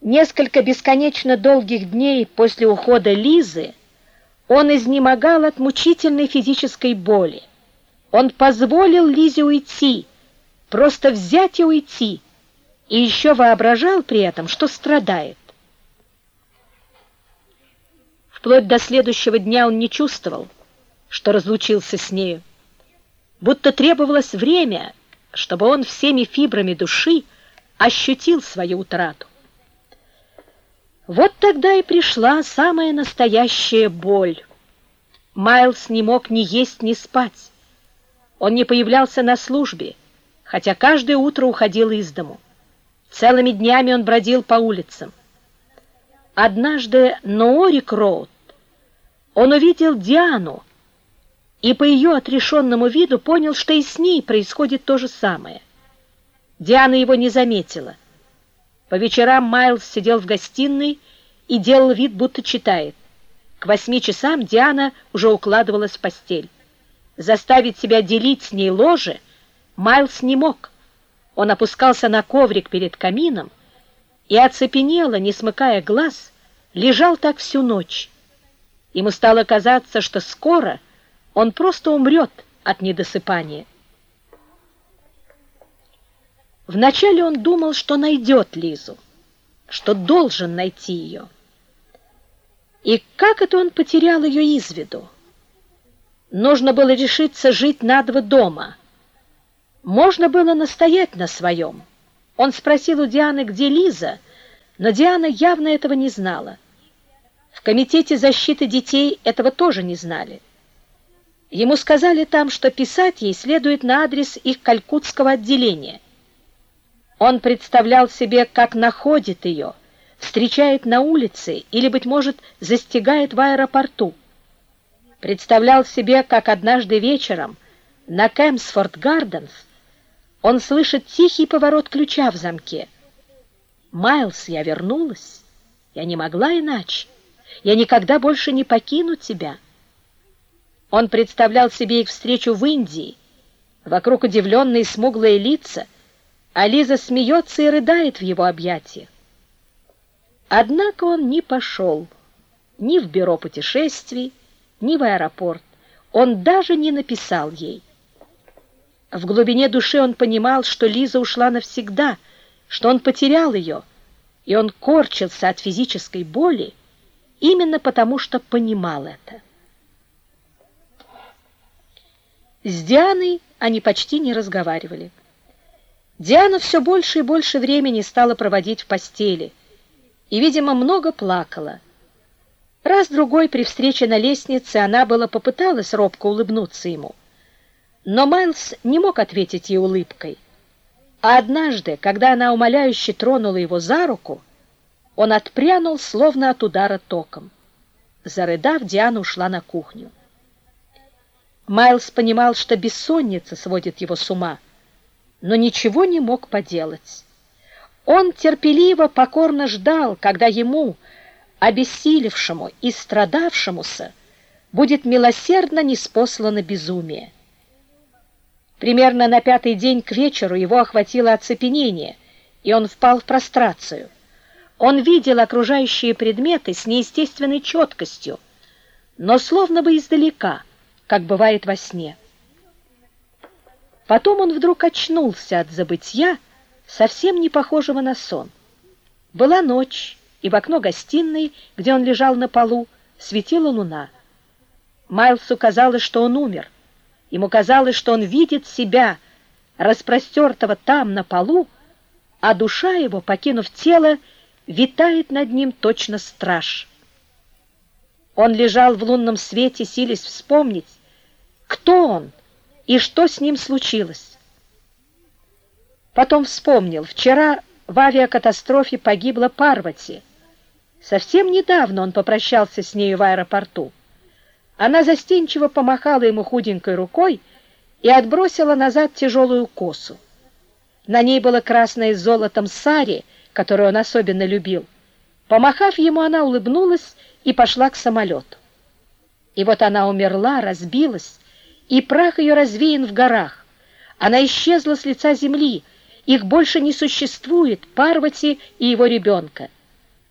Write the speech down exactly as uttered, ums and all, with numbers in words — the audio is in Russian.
Несколько бесконечно долгих дней после ухода Лизы он изнемогал от мучительной физической боли. Он позволил Лизе уйти, просто взять и уйти, и еще воображал при этом, что страдает. Вплоть до следующего дня он не чувствовал, что разлучился с нею, будто требовалось время, чтобы он всеми фибрами души ощутил свою утрату. Вот тогда и пришла самая настоящая боль. Майлз не мог ни есть, ни спать. Он не появлялся на службе, хотя каждое утро уходил из дому. Целыми днями он бродил по улицам. Однажды на Уорик-роуд он увидел Диану и по ее отрешенному виду понял, что и с ней происходит то же самое. Диана его не заметила. По вечерам Майлз сидел в гостиной и делал вид, будто читает. К восьми часам Диана уже укладывалась в постель. Заставить себя делить с ней ложе Майлз не мог. Он опускался на коврик перед камином и оцепенело, не смыкая глаз, лежал так всю ночь. Ему стало казаться, что скоро он просто умрет от недосыпания. Вначале он думал, что найдет Лизу, что должен найти ее. И как это он потерял ее из виду? Нужно было решиться жить на два дома. Можно было настоять на своем. Он спросил у Дианы, где Лиза, но Диана явно этого не знала. В комитете защиты детей этого тоже не знали. Ему сказали там, что писать ей следует на адрес их калькутского отделения. Он представлял себе, как находит ее, встречает на улице или, быть может, застигает в аэропорту. Представлял себе, как однажды вечером на Кэмпсфорд-Гарденс он слышит тихий поворот ключа в замке. «Майлз, я вернулась. Я не могла иначе. Я никогда больше не покину тебя». Он представлял себе их встречу в Индии. Вокруг удивленные смуглые лица, а Лиза смеется и рыдает в его объятиях. Однако он не пошел ни в бюро путешествий, ни в аэропорт. Он даже не написал ей. В глубине души он понимал, что Лиза ушла навсегда, что он потерял ее, и он корчился от физической боли именно потому, что понимал это. С Дианой они почти не разговаривали. Диана все больше и больше времени стала проводить в постели и, видимо, много плакала. Раз-другой при встрече на лестнице она было попыталась робко улыбнуться ему, но Майлз не мог ответить ей улыбкой. А однажды, когда она умоляюще тронула его за руку, он отпрянул, словно от удара током. Зарыдав, Диана ушла на кухню. Майлз понимал, что бессонница сводит его с ума, но ничего не мог поделать. Он терпеливо, покорно ждал, когда ему, обессилевшему и страдавшемуся, будет милосердно ниспослано безумие. Примерно на пятый день к вечеру его охватило оцепенение, и он впал в прострацию. Он видел окружающие предметы с неестественной четкостью, но словно бы издалека, как бывает во сне. Потом он вдруг очнулся от забытья, совсем не похожего на сон. Была ночь, и в окно гостиной, где он лежал на полу, светила луна. Майлсу казалось, что он умер. Ему казалось, что он видит себя, распростертого там, на полу, а душа его, покинув тело, витает над ним точно страж. Он лежал в лунном свете, силясь вспомнить, кто он и что с ним случилось. Потом вспомнил, вчера в авиакатастрофе погибла Парвати. Совсем недавно он попрощался с нею в аэропорту. Она застенчиво помахала ему худенькой рукой и отбросила назад тяжелую косу. На ней было красное с золотом сари, которую он особенно любил. Помахав ему, она улыбнулась и пошла к самолету. И вот она умерла, разбилась, и прах ее развеян в горах. Она исчезла с лица земли, их больше не существует, Парвати и его ребенка.